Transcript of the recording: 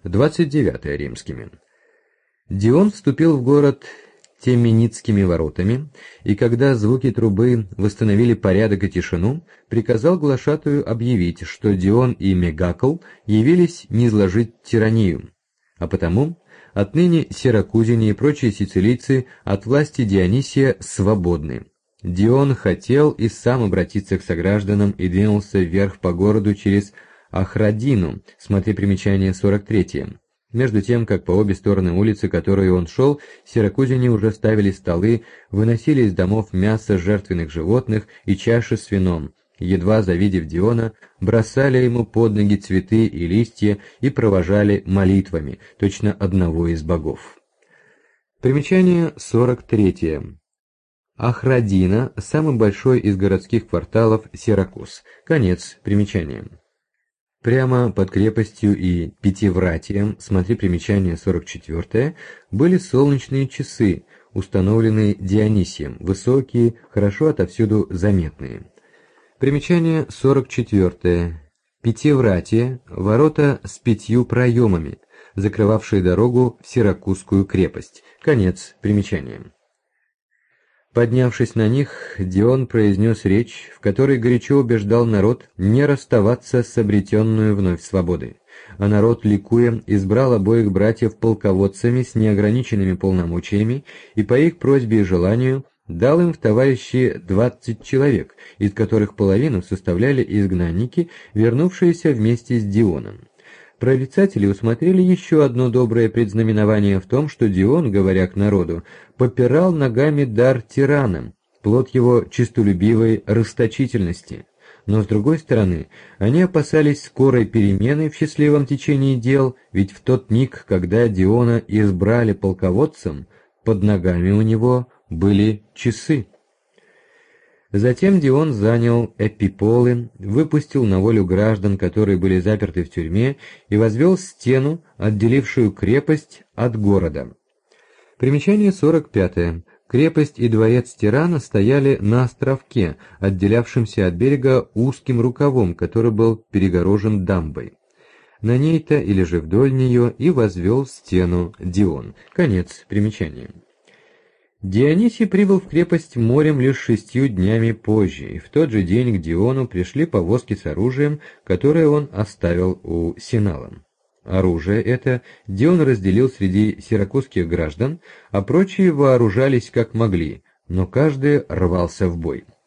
29 римскими. Дион вступил в город Теменицкими воротами, и когда звуки трубы восстановили порядок и тишину, приказал глашатую объявить, что Дион и Мегакл явились низложить тиранию, а потому отныне сиракузяне и прочие сицилийцы от власти Дионисия свободны. Дион хотел и сам обратиться к согражданам и двинулся вверх по городу через Ахрадину, смотри примечание 43. Между тем, как по обе стороны улицы, которой он шел, сиракузяне уже ставили столы, выносили из домов мясо жертвенных животных и чаши с вином, едва завидев Диона, бросали ему под ноги цветы и листья и провожали молитвами, точно одного из богов. Примечание 43. Ахрадина – самый большой из городских кварталов Сиракуз. Конец примечания. Прямо под крепостью и Пятивратием, смотри примечание 44, были солнечные часы, установленные Дионисием, высокие, хорошо отовсюду заметные. Примечание 44. Пятивратие – ворота с 5 проемами, закрывавшие дорогу в Сиракузскую крепость. Конец примечания. Поднявшись на них, Дион произнес речь, в которой горячо убеждал народ не расставаться с обретенную вновь свободой. А народ, ликуя, избрал обоих братьев полководцами с неограниченными полномочиями и по их просьбе и желанию дал им в товарищи 20 человек, из которых половину составляли изгнанники, вернувшиеся вместе с Дионом. Прорицатели усмотрели еще одно доброе предзнаменование в том, что Дион, говоря к народу, попирал ногами дар тиранам, плод его честолюбивой расточительности. Но с другой стороны, они опасались скорой перемены в счастливом течении дел, ведь в тот миг, когда Диона избрали полководцем, под ногами у него были часы. Затем Дион занял Эпиполы, выпустил на волю граждан, которые были заперты в тюрьме, и возвел стену, отделившую крепость от города. Примечание 45. Крепость и дворец тирана стояли на островке, отделявшемся от берега узким рукавом, который был перегорожен дамбой. На ней-то или же вдоль нее и возвел стену Дион. Конец примечания. Дионисий прибыл в крепость морем лишь 6 днями позже, и в тот же день к Диону пришли повозки с оружием, которое он оставил у Синала. Оружие это Дион разделил среди сиракузских граждан, а прочие вооружались как могли, но каждый рвался в бой.